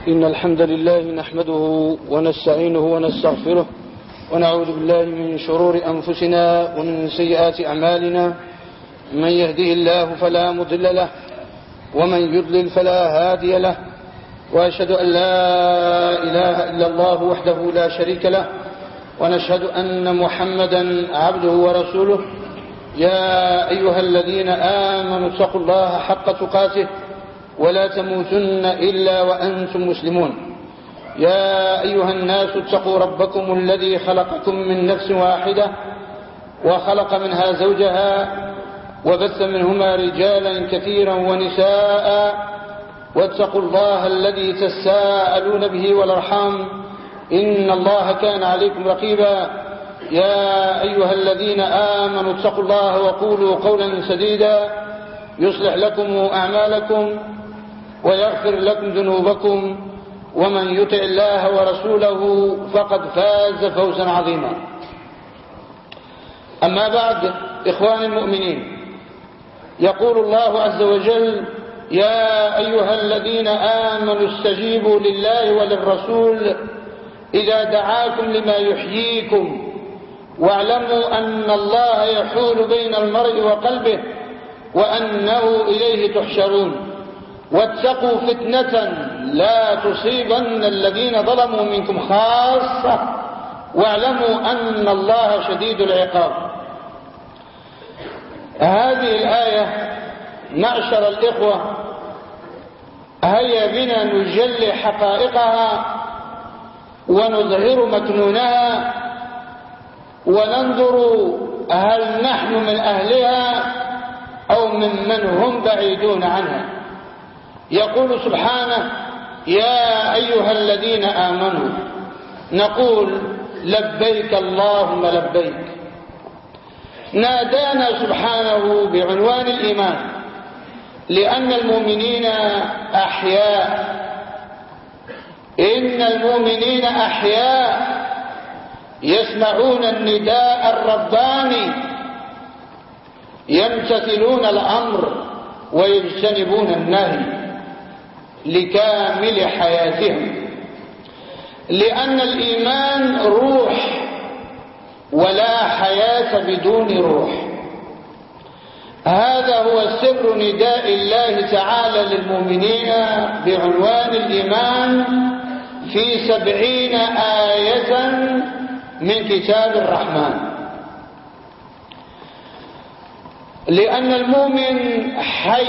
إن الحمد لله نحمده ونستعينه ونستغفره ونعوذ بالله من شرور أنفسنا ومن سيئات أعمالنا. من يهده الله فلا مضل له ومن يضلل فلا هادي له، وأشهد أن لا إله إلا الله وحده لا شريك له، ونشهد أن محمدا عبده ورسوله. يا أيها الذين آمنوا اتقوا الله حق تقاته ولا تموتن إلا وأنتم مسلمون. يا أيها الناس اتقوا ربكم الذي خلقكم من نفس واحدة وخلق منها زوجها وبث منهما رجالا كثيرا ونساء، واتقوا الله الذي تساءلون به والأرحام إن الله كان عليكم رقيبا. يا أيها الذين آمنوا اتقوا الله وقولوا قولا سديدا يصلح لكم أعمالكم ويغفر لكم ذنوبكم، ومن يطع الله ورسوله فقد فاز فوزا عظيما. أما بعد، إخواني المؤمنين، يقول الله عز وجل: يا أيها الذين آمنوا استجيبوا لله وللرسول إذا دعاكم لما يحييكم واعلموا أن الله يحول بين المرء وقلبه وأنه إليه تحشرون. واتقوا فتنة لا تصيبن الذين ظلموا منكم خاصة واعلموا أن الله شديد العقاب. هذه الآية معشر الإخوة هيا بنا نجلي حقائقها ونظهر مكنونها وننظر هل نحن من أهلها أو ممن هم بعيدون عنها. يقول سبحانه: يا أيها الذين آمنوا، نقول لبيك اللهم لبيك. نادانا سبحانه بعنوان الإيمان لأن المؤمنين أحياء. إن المؤمنين أحياء يسمعون النداء الرباني، يمتثلون الأمر ويجتنبون النهي لكامل حياتهم، لأن الإيمان روح ولا حياة بدون روح. هذا هو سر نداء الله تعالى للمؤمنين بعنوان الإيمان في 70 آية من كتاب الرحمن. لأن المؤمن حي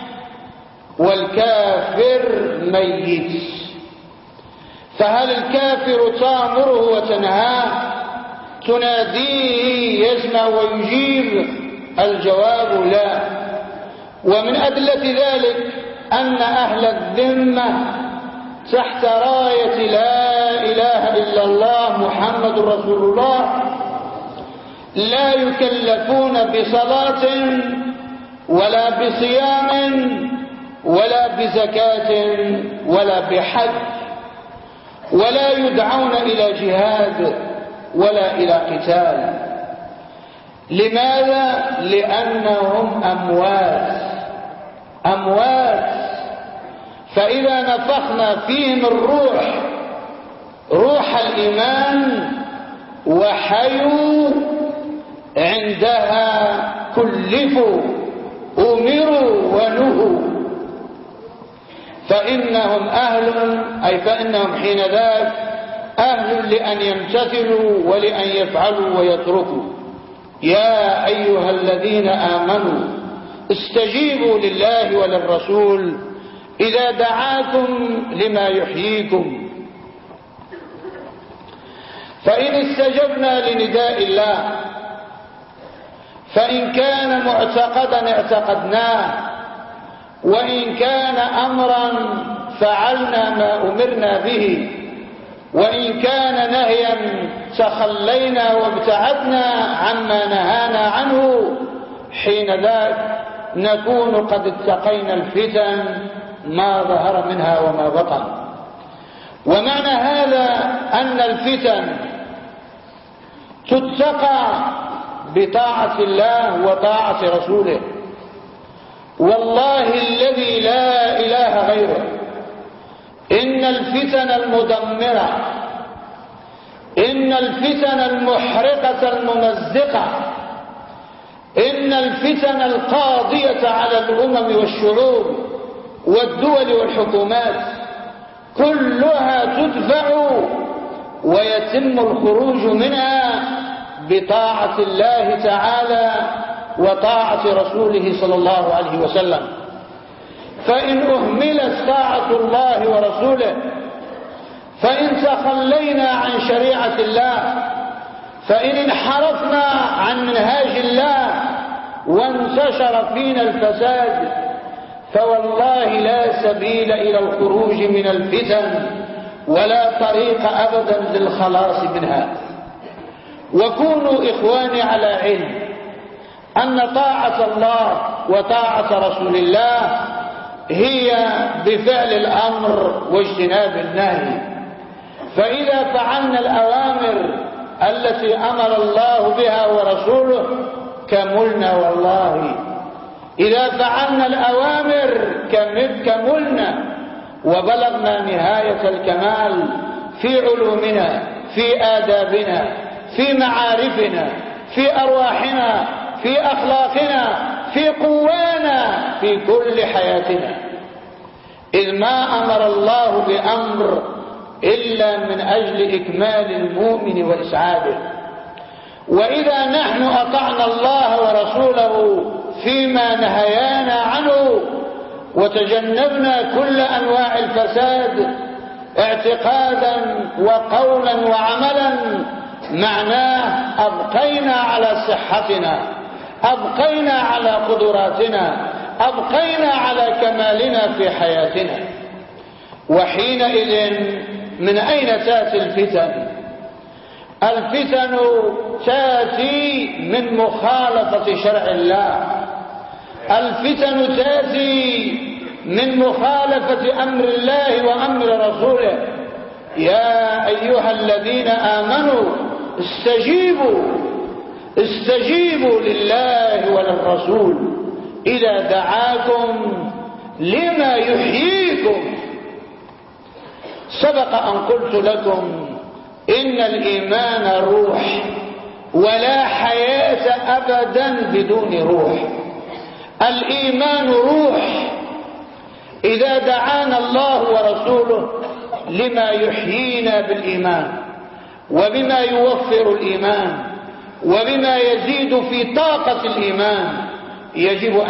والكافر ميت. فهل الكافر تأمره وتنهاه، تناديه يسمع ويجيب؟ الجواب لا. ومن أدلة ذلك أن أهل الذمة تحت راية لا إله إلا الله محمد رسول الله لا يكلفون بصلاة ولا بصيام ولا بزكاة ولا بحج، ولا يدعون إلى جهاد ولا إلى قتال. لماذا؟ لأنهم أموات. فإذا نفخنا فيهم الروح، روح الإيمان، وحيوا عندها كلفوا أمروا ونهوا، فإنهم فإنهم حينذاك أهل لأن يمتثلوا ولأن يفعلوا ويتركوا. يا أيها الذين آمنوا استجيبوا لله وللرسول إذا دعاكم لما يحييكم. فإن استجبنا لنداء الله فإن كان معتقدا اعتقدناه، وإن كان أمرا فعلنا ما أمرنا به، وإن كان نهيا تخلينا وابتعدنا عما نهانا عنه. حين ذاك نكون قد اتقينا الفتن ما ظهر منها وما بطن. ومعنى هذا أن الفتن تتقى بطاعة الله وطاعة رسوله. والله الذي لا إله غيره إن الفتن المدمرة، إن الفتن المحرقة الممزقة، إن الفتن القاضية على الأمم والشعوب والدول والحكومات كلها تدفع ويتم الخروج منها بطاعة الله تعالى وطاعة رسوله صلى الله عليه وسلم. فإن أهملت طاعة الله ورسوله، فإن تخلينا عن شريعة الله، فإن انحرفنا عن منهاج الله وانتشر فينا الفساد، فوالله لا سبيل إلى الخروج من الفتن ولا طريق أبدا للخلاص منها. وكونوا إخواني على علم أن طاعة الله وطاعة رسول الله هي بفعل الأمر واجتناب النهي. فإذا فعلنا الأوامر التي أمر الله بها ورسوله كملنا، والله إذا فعلنا الأوامر كملنا وبلغنا نهاية الكمال في علومنا، في آدابنا، في معارفنا، في أرواحنا، في أخلاقنا، في قوانا، في كل حياتنا. إذ ما أمر الله بأمر إلا من أجل إكمال المؤمن وإسعاده. وإذا نحن أطعنا الله ورسوله فيما نهيانا عنه وتجنبنا كل أنواع الفساد اعتقادا وقولا وعملا، معناه أبقينا على صحتنا، أبقينا على قدراتنا، أبقينا على كمالنا في حياتنا. وحينئذ من أين تأتي الفتن؟ الفتن تأتي من مخالفة شرع الله، الفتن تأتي من مخالفة أمر الله وأمر رسوله. يا أيها الذين آمنوا استجيبوا لله وللرسول إذا دعاكم لما يحييكم. سبق أن قلت لكم إن الإيمان روح، ولا حياة أبدا بدون روح. الإيمان روح. إذا دعانا الله ورسوله لما يحيينا بالإيمان وبما يوفر الإيمان وبما يزيد في طاقة الإيمان، يجب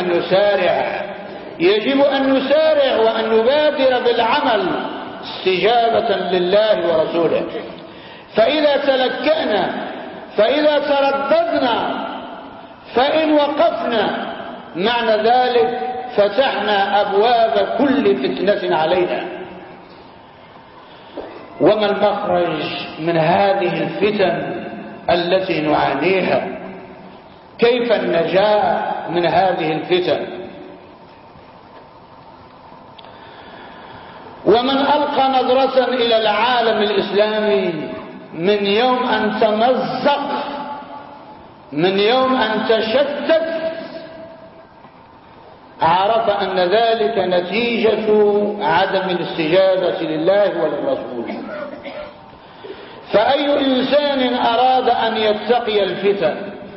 أن نسارع وأن نبادر بالعمل استجابة لله ورسوله. فإذا تلكأنا، فإذا ترددنا، فإن وقفنا، معنى ذلك فتحنا أبواب كل فتنة علينا. وما المخرج من هذه الفتن التي نعانيها؟ كيف النجاة من هذه الفتن؟ ومن ألقى نظرة إلى العالم الإسلامي من يوم أن تمزق، من يوم أن تشتت، عرف أن ذلك نتيجة عدم الاستجابة لله وللرسول. فأي إنسان أراد أن يتقي الفتن،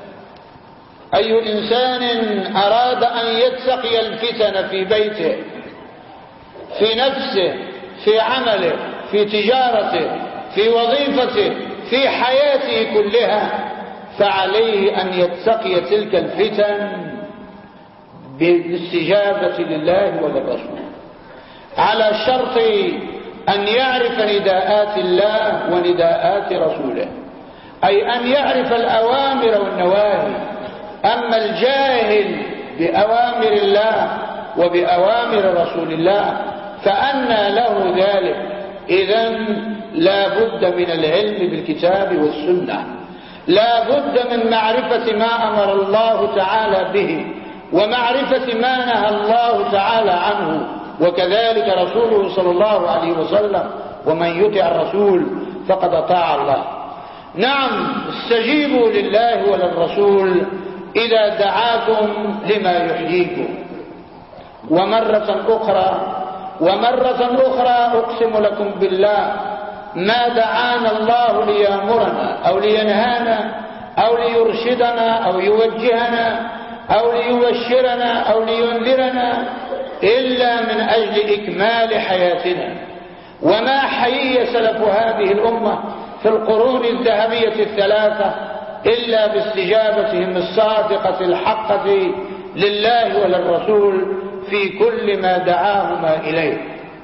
أي إنسان أراد أن يتقي الفتن في بيته، في نفسه، في عمله، في تجارته، في وظيفته، في حياته كلها، فعليه أن يتقي تلك الفتن بالاستجابة لله وللرسول، على شرط أن يعرف نداءات الله ونداءات رسوله، أي أن يعرف الأوامر والنواهي. أما الجاهل بأوامر الله وبأوامر رسول الله فأنى له ذلك؟ إذن لا بد من العلم بالكتاب والسنة، لا بد من معرفة ما أمر الله تعالى به ومعرفة ما نهى الله تعالى عنه، وكذلك رسوله صلى الله عليه وسلم. ومن يطع الرسول فقد أطاع الله. نعم، استجيبوا لله وللرسول إذا دعاكم لما يحييكم. ومرة أخرى ومرة أخرى أقسم لكم بالله ما دعانا الله ليأمرنا أو لينهانا أو ليرشدنا أو يوجهنا أو ليبشرنا أو لينذرنا إلا من أجل إكمال حياتنا. وما حيي سلف هذه الأمة في القرون الذهبية الثلاثة إلا باستجابتهم الصادقة الحقة لله وللرسول في كل ما دعاهما إليه.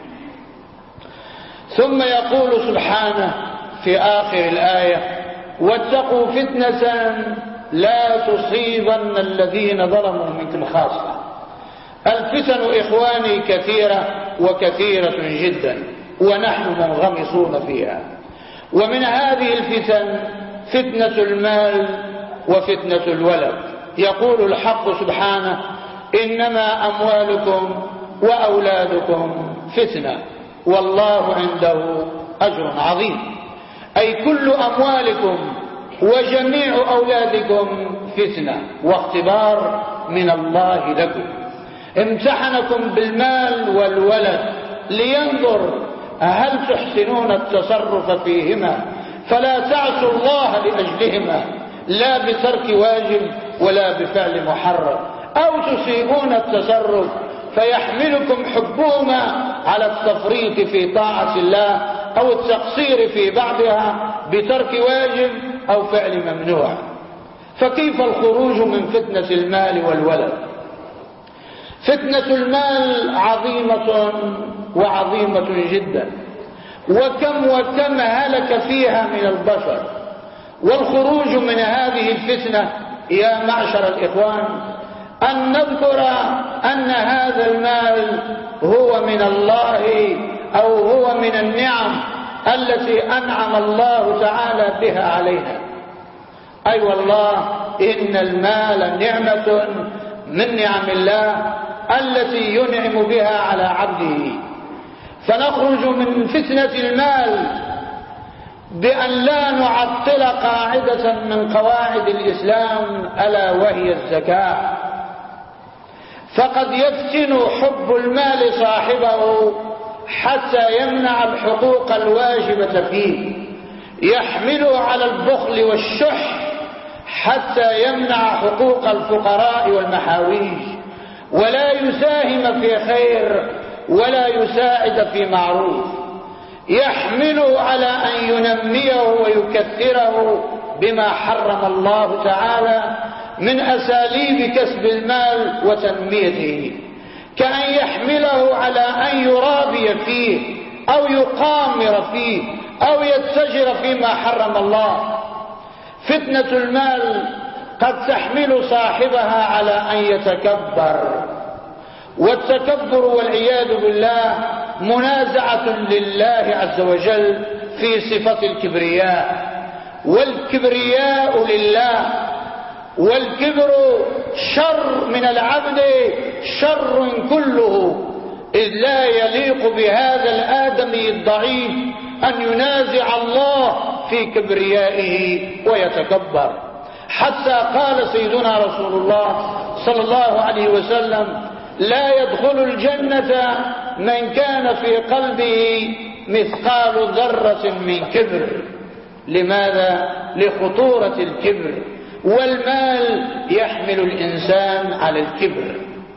ثم يقول سبحانه في آخر الآية: واتقوا فتنة لا تصيبن الذين ظلموا منكم خاصة. الفتن إخواني كثيرة وكثيرة جدا، ونحن منغمسون فيها. ومن هذه الفتن فتنة المال وفتنة الولد. يقول الحق سبحانه: إنما أموالكم وأولادكم فتنة والله عنده أجر عظيم. أي كل أموالكم وجميع أولادكم فتنة واختبار من الله لكم. امتحنكم بالمال والولد لينظر هل تحسنون التصرف فيهما فلا تعصوا الله لأجلهما لا بترك واجب ولا بفعل محرم، أو تسيئون التصرف فيحملكم حبهما على التفريط في طاعة الله أو التقصير في بعضها بترك واجب أو فعل ممنوع. فكيف الخروج من فتنة المال والولد؟ فتنة المال عظيمة وعظيمة جدا، وكم هلك فيها من البشر. والخروج من هذه الفتنة يا معشر الإخوان أن نذكر أن هذا المال هو من الله أو هو من النعم التي أنعم الله تعالى بها علينا. أي والله إن المال نعمة من نعم الله التي ينعم بها على عبده. فنخرج من فتنة المال بأن لا نعطل قاعدة من قواعد الإسلام ألا وهي الزكاة. فقد يفتن حب المال صاحبه حتى يمنع الحقوق الواجبة فيه، يحمله على البخل والشح حتى يمنع حقوق الفقراء والمحاويج، ولا يساهم في خير ولا يساعد في معروف، يحمله على أن ينميه ويكثره بما حرم الله تعالى من أساليب كسب المال وتنميته، كأن يحمله على أن يرابي فيه أو يقامر فيه أو يتجر فيما حرم الله. فتنة المال قد تحمل صاحبها على أن يتكبر، والتكبر والعياذ بالله منازعة لله عز وجل في صفة الكبرياء، والكبرياء لله. والكبر شر من العبد شر كله، إذ لا يليق بهذا الآدمي الضعيف أن ينازع الله في كبريائه ويتكبر. حتى قال سيدنا رسول الله صلى الله عليه وسلم: لا يدخل الجنة من كان في قلبه مثقال ذرة من كبر. لماذا؟ لخطورة الكبر، والمال يحمل الإنسان على الكبر.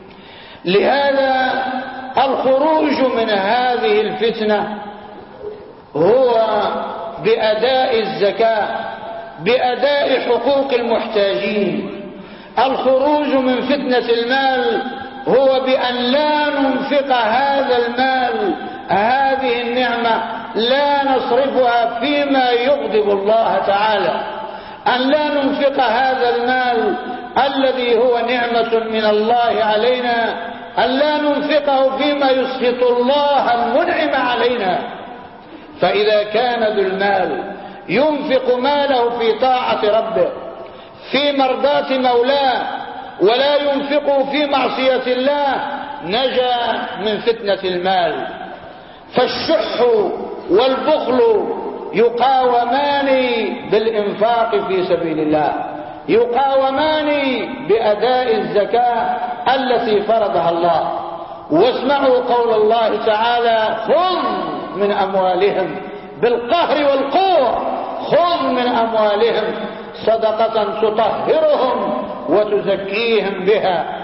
لهذا الخروج من هذه الفتنة هو بأداء الزكاة، بأداء حقوق المحتاجين. الخروج من فتنة المال هو بأن لا ننفق هذا المال، هذه النعمة لا نصرفها فيما يغضب الله تعالى، أن لا ننفق هذا المال الذي هو نعمة من الله علينا، أن لا ننفقه فيما يسخط الله المنعم علينا. فإذا كان ذو المال ينفق ماله في طاعة ربه في مرضاة مولاه ولا ينفقه في معصية الله نجا من فتنة المال. فالشح والبخل يقاومان بالإنفاق في سبيل الله، يقاومان بأداء الزكاة التي فرضها الله. واسمعوا قول الله تعالى: خذ من أموالهم بالقهر والقوة، خذ من أموالهم صدقة تطهرهم وتزكيهم بها.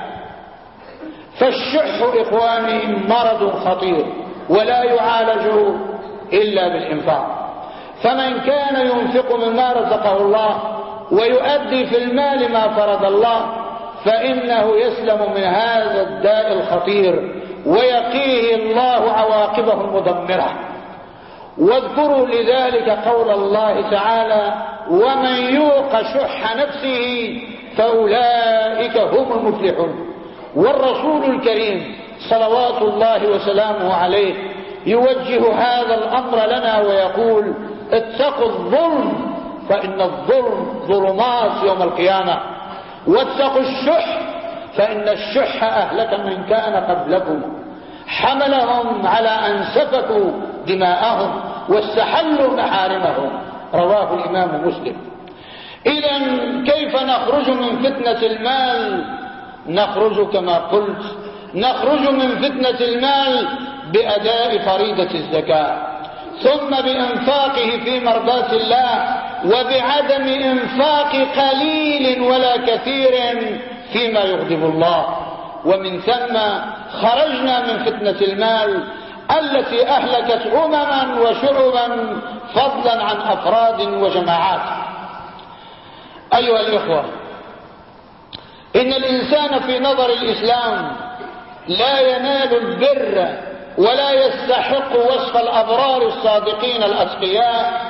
فالشح إخواني مرض خطير ولا يعالج إلا بالإنفاق. فمن كان ينفق مما رزقه الله ويؤدي في المال ما فرض الله فإنه يسلم من هذا الداء الخطير ويقيه الله عواقبه المدمرة. واذكروا لذلك قول الله تعالى: ومن يوق شح نفسه فأولئك هم المفلحون. والرسول الكريم صلوات الله وسلامه عليه يوجه هذا الأمر لنا ويقول: اتقوا الظلم فإن الظلم ظلمات يوم القيامة، واتقوا الشح فإن الشح أهلك من كان قبلكم، حملهم على أن سفكوا دماءهم واستحلوا محارمهم. رواه الإمام مسلم. إذن كيف نخرج من فتنة المال؟ نخرج كما قلت، نخرج من فتنة المال بأداء فريضة الزكاة، ثم بإنفاقه في مرضاة الله، وبعدم إنفاق قليل ولا كثير فيما يغضب الله. ومن ثم خرجنا من فتنة المال التي أهلكت أمما وشعوبا فضلا عن أفراد وجماعات. أيها الإخوة، إن الإنسان في نظر الإسلام لا ينال البر ولا يستحق وصف الأبرار الصادقين الأتقياء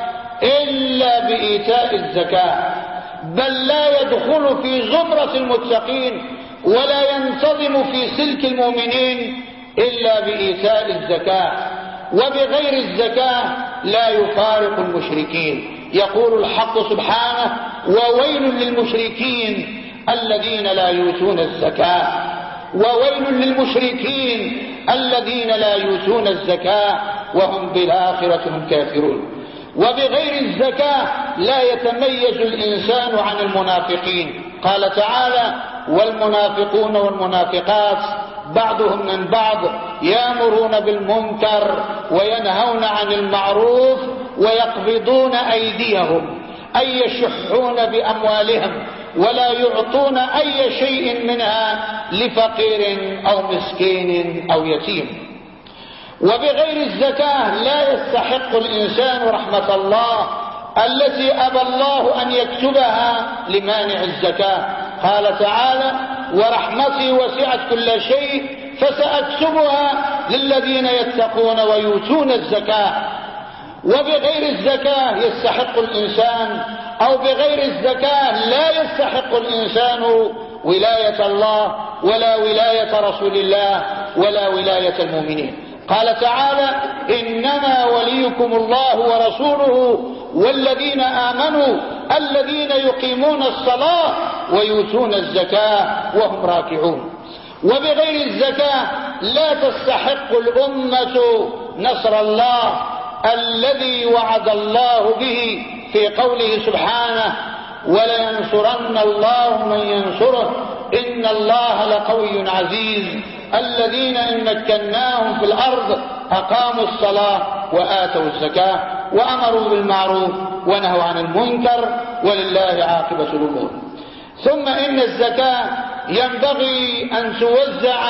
إلا بإيتاء الزكاة، بل لا يدخل في زمرة المتقين ولا ينتظم في سلك المؤمنين إلا بإيتاء الزكاة. وبغير الزكاة لا يفارق المشركين. يقول الحق سبحانه: وويل للمشركين الذين لا يؤتون الزكاة، وويل للمشركين الذين لا يؤتون الزكاة وهم بالآخرة هم كافرون. وبغير الزكاة لا يتميز الإنسان عن المنافقين. قال تعالى: والمنافقون والمنافقات بعضهم من بعض يأمرون بالمنكر وينهون عن المعروف ويقبضون أيديهم، أي يشحون بأموالهم ولا يعطون أي شيء منها لفقير أو مسكين أو يتيم. وبغير الزكاة لا يستحق الإنسان رحمة الله التي أبى الله أن يكتبها لمانع الزكاة. قال تعالى: ورحمتي وسعت كل شيء فسأكتبها للذين يتقون ويؤتون الزكاة. وبغير الزكاة يستحق الإنسان، أو بغير الزكاة لا يستحق الإنسان ولاية الله ولا ولاية رسول الله ولا ولاية المؤمنين. قال تعالى: إنما وليكم الله ورسوله والذين آمنوا الذين يقيمون الصلاة ويؤتون الزكاة وهم راكعون. وبغير الزكاة لا تستحق الأمة نصر الله الذي وعد الله به في قوله سبحانه: ولينصرن الله من ينصره إن الله لقوي عزيز الذين إن مكناهم في الأرض أقاموا الصلاة وآتوا الزكاة وأمروا بالمعروف ونهوا عن المنكر ولله عاقبة الأمور. ثم إن الزكاة ينبغي أن توزع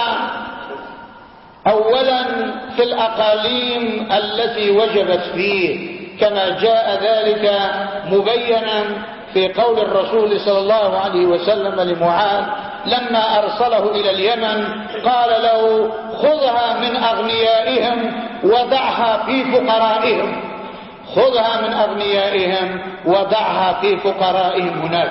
أولا في الأقاليم التي وجبت فيه، كما جاء ذلك مبينا في قول الرسول صلى الله عليه وسلم لمعاذ لما أرسله إلى اليمن، قال له: خذها من أغنيائهم ودعها في فقرائهم، خذها من أغنيائهم ودعها في فقرائهم هناك.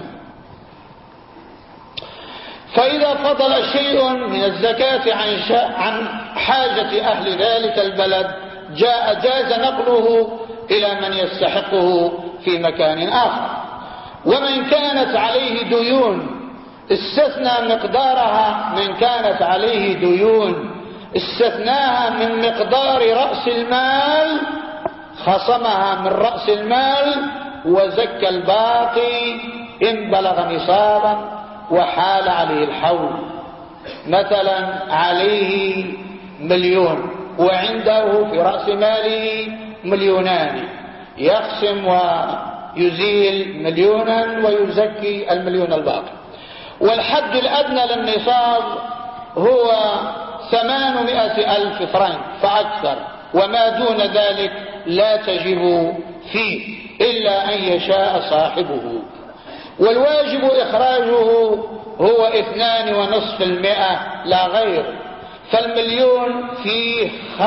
فإذا فضل شيء من الزكاة عن حاجة أهل ذلك البلد جاز نقله إلى من يستحقه في مكان آخر. ومن كانت عليه ديون استثنى مقدارها، من كانت عليه ديون استثناها من مقدار رأس المال، خصمها من رأس المال وزكى الباقي إن بلغ نصابا وحال عليه الحول. مثلا عليه 1,000,000 وعنده في رأس ماله 2,000,000 يقسم ويزيل 1,000,000 ويزكي 1,000,000 الباقي. والحد الأدنى للنصاب هو 800,000 فرنك فأكثر، وما دون ذلك لا تجب فيه إلا أن يشاء صاحبه. والواجب إخراجه هو 2.5% لا غير، فالمليون فيه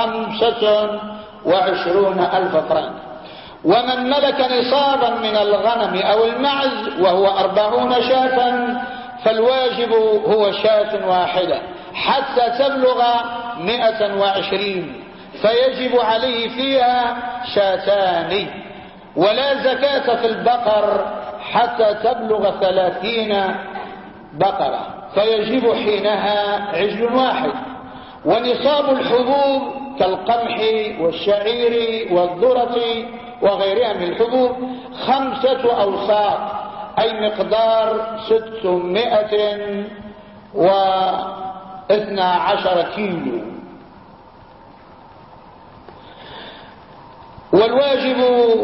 25,000 فرنك. ومن ملك نصابا من الغنم أو المعز وهو 40 شاة فالواجب هو شاة واحدة حتى تبلغ 120، فيجب عليه فيها شاتان. ولا زكاة في البقر حتى تبلغ 30 بقرة، فيجب حينها عجل واحد. ونصاب الحبوب كالقمح والشعير والذرة وغيرها من الحبوب 5 أوساق، أي مقدار 612 كيلو. والواجب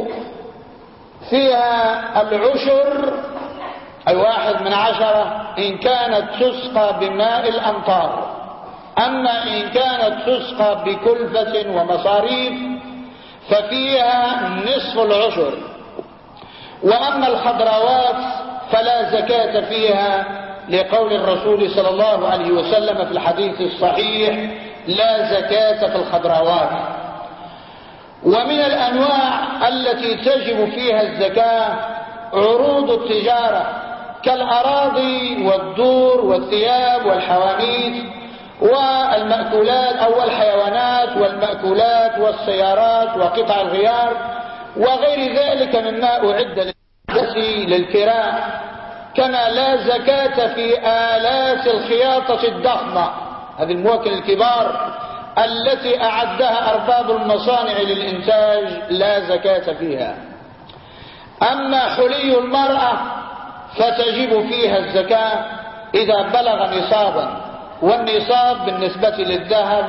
فيها العشر، أي 1/10 إن كانت تسقى بماء الأمطار. أما إن كانت تسقى بكلفة ومصاريف ففيها نصف العشر. وأما الخضروات فلا زكاة فيها لقول الرسول صلى الله عليه وسلم في الحديث الصحيح: لا زكاة في الخضروات. ومن الأنواع التي تجب فيها الزكاة عروض التجارة كالأراضي والدور والثياب والحواميت والمأكولات أو الحيوانات والمأكولات والسيارات وقطع الغيار وغير ذلك مما أعد للكراء. كما لا زكاة في آلات الخياطة الضخمة، هذه المواكل الكبار التي أعدها أرباب المصانع للإنتاج لا زكاة فيها. أما حلي المرأة فتجب فيها الزكاة إذا بلغ نصابا، والنصاب بالنسبة للذهب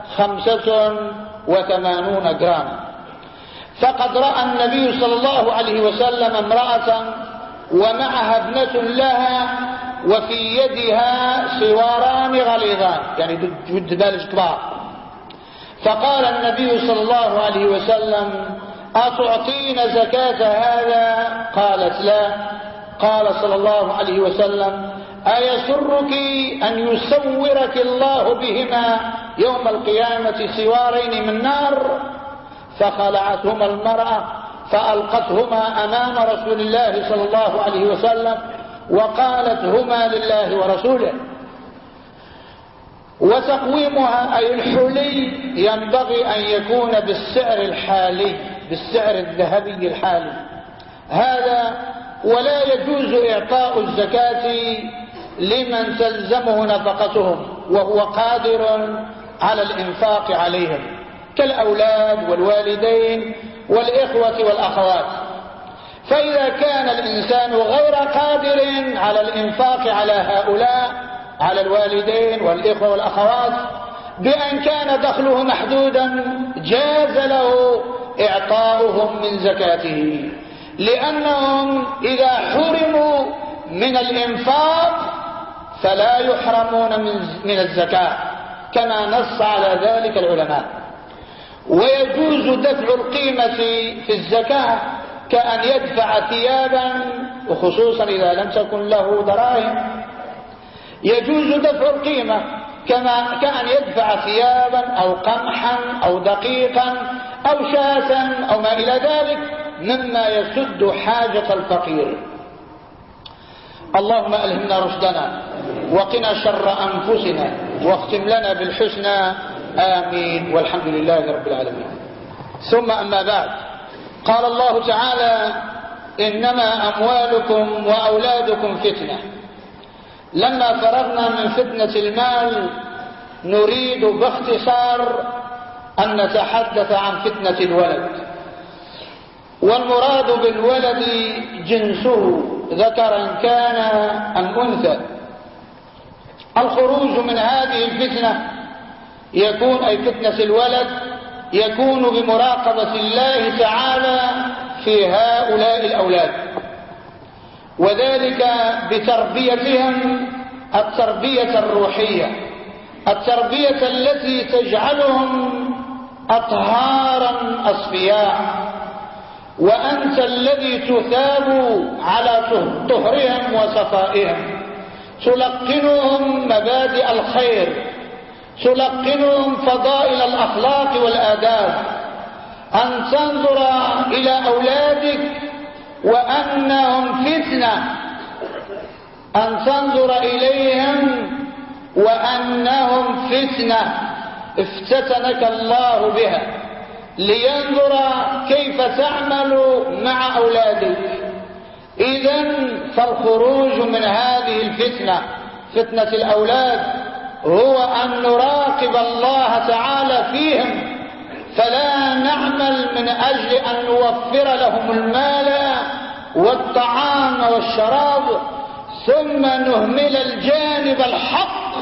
85 جرام. فقد رأى النبي صلى الله عليه وسلم امرأة ومعها ابنة لها وفي يدها سواران غليظان، يعني جد بالج كبار. فقال النبي صلى الله عليه وسلم: أتعطين زكاة هذا؟ قالت: لا. قال صلى الله عليه وسلم: أيسرك أن يسورك الله بهما يوم القيامة سوارين من نار؟ فخلعتهما المرأة فألقتهما أمام رسول الله صلى الله عليه وسلم وقالت: هما لله ورسوله. وتقويمها أي الحلي ينبغي أن يكون بالسعر الحالي، بالسعر الذهبي الحالي هذا. ولا يجوز إعطاء الزكاة لمن تلزمه نفقتهم وهو قادر على الإنفاق عليهم كالأولاد والوالدين والإخوة والأخوات. فإذا كان الإنسان غير قادر على الإنفاق على هؤلاء، على الوالدين والإخوة والأخوات، بأن كان دخله محدودا، جاز له إعطاؤهم من زكاته، لأنهم إذا حرموا من الإنفاق فلا يحرمون من الزكاة كما نص على ذلك العلماء. ويجوز دفع القيمة في الزكاة كأن يدفع ثيابا، وخصوصا إذا لم تكن له دراهم يجوز دفع القيمة كأن يدفع ثيابا أو قمحا أو دقيقا أو شاة أو ما إلى ذلك مما يسد حاجة الفقير. اللهم ألهمنا رشدنا وقنا شر أنفسنا واختم لنا بالحسنى، آمين، والحمد لله رب العالمين. ثم أما بعد، قال الله تعالى: إنما أموالكم وأولادكم فتنة. لما فرغنا من فتنة المال نريد باختصار أن نتحدث عن فتنة الولد. والمراد بالولد جنسه ذكرا كان أم أنثى. الخروج من هذه الفتنة يكون، أي فتنة الولد، يكون بمراقبة الله تعالى في هؤلاء الأولاد، وذلك بتربيتهم التربية الروحية، التربية التي تجعلهم أطهارا أصفياء، وأنت الذي تثاب على طهرهم وصفائهم، تلقنهم مبادئ الخير، تلقنهم فضائل الأخلاق والآداب، أن تنظر إلى أولادك وأنهم فتنة، أن تنظر إليهم وأنهم فتنة افتتنك الله بها، لينظر كيف تعمل مع أولادك. إذن فالخروج من هذه الفتنة، فتنة الأولاد، هو أن نراقب الله تعالى فيهم، فلا نعمل من أجل أن نوفر لهم المال والطعام والشراب ثم نهمل الجانب الحق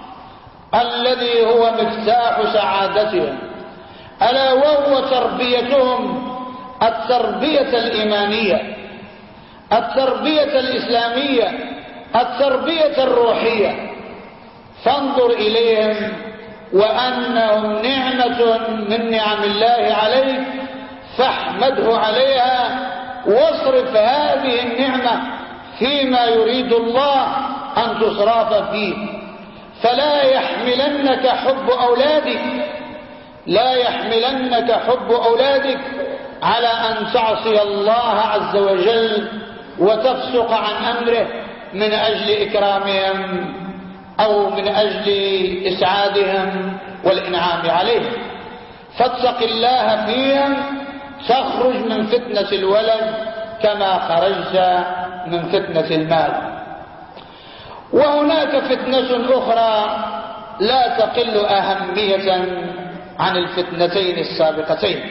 الذي هو مفتاح سعادتهم، ألا وهو تربيتهم التربية الإيمانية، التربية الإسلامية، التربية الروحية. فانظر إليهم وأنهم نعمة من نعم الله عليك، فاحمده عليها، واصرف هذه النعمة فيما يريد الله أن تصرف فيه. فلا يحملنك حب أولادك، لا يحملنك حب أولادك على أن تعصي الله عز وجل وتفسق عن أمره من أجل إكرامهم أو من أجل إسعادهم والإنعام عليهم. فاتق الله فيهم، تخرج من فتنة الولد كما خرجت من فتنة المال. وهناك فتنة أخرى لا تقل أهمية عن الفتنتين السابقتين،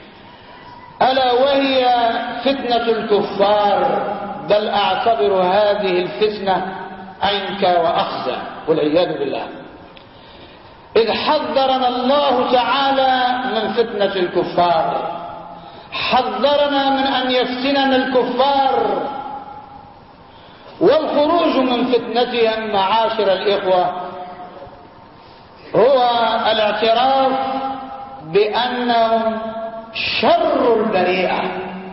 ألا وهي فتنة الكفار، بل أعتبر هذه الفتنة عنك وأخزى والعياذ بالله. إذ حذرنا الله تعالى من فتنة الكفار، حذرنا من أن يفتننا الكفار، والخروج من فتنتهم معاشر الإخوة هو الاعتراف بأنهم شر البريئة،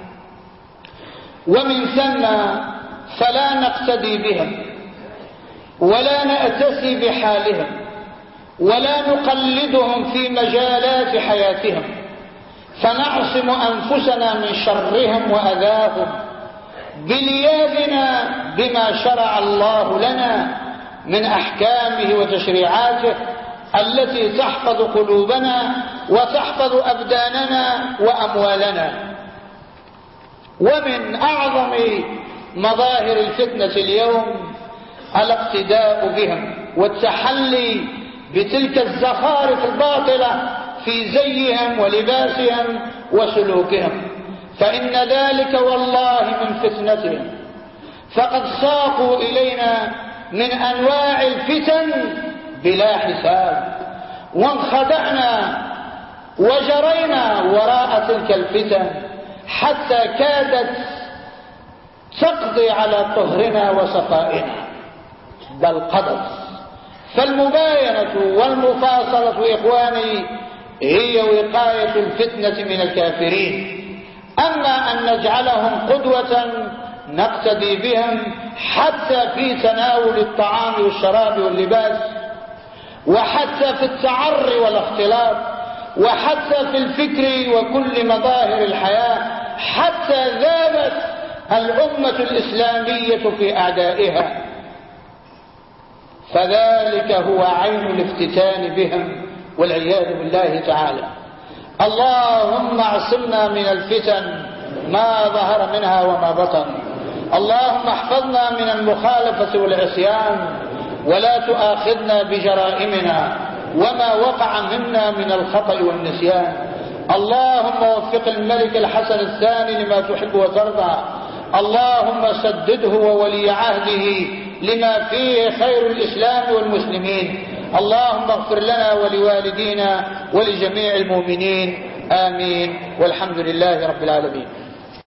ومن ثم فلا نقتدي بهم ولا نأتسي بحالهم ولا نقلدهم في مجالات حياتهم، فنعصم أنفسنا من شرهم وأذاهم بلياذنا بما شرع الله لنا من أحكامه وتشريعاته التي تحفظ قلوبنا وتحفظ أبداننا وأموالنا. ومن أعظم مظاهر الفتنة اليوم الاقتداء بهم والتحلي بتلك الزخارف الباطلة في زيهم ولباسهم وسلوكهم، فإن ذلك والله من فتنتهم. فقد ساقوا إلينا من أنواع الفتن بلا حساب، وانخدعنا وجرينا وراء تلك الفتن حتى كادت تقضي على طهرنا وصفائنا، بل قضت. فالمباينة والمفاصلة إخواني هي وقاية الفتنة من الكافرين. أما أن نجعلهم قدوة نقتدي بهم حتى في تناول الطعام والشراب واللباس، وحتى في التعري والاختلاط، وحتى في الفكر وكل مظاهر الحياة، حتى ذابت الأمة الإسلامية في أعدائها. فذلك هو عين الافتتان بهم والعياذ بالله تعالى. اللهم اعصمنا من الفتن ما ظهر منها وما بطن، اللهم احفظنا من المخالفة والعصيان، ولا تؤاخذنا بجرائمنا وما وقع منا من الخطأ والنسيان. اللهم وفق الملك الحسن الثاني لما تحب وترضى، اللهم سدده وولي عهده لما فيه خير الإسلام والمسلمين. اللهم اغفر لنا ولوالدينا ولجميع المؤمنين، آمين، والحمد لله رب العالمين.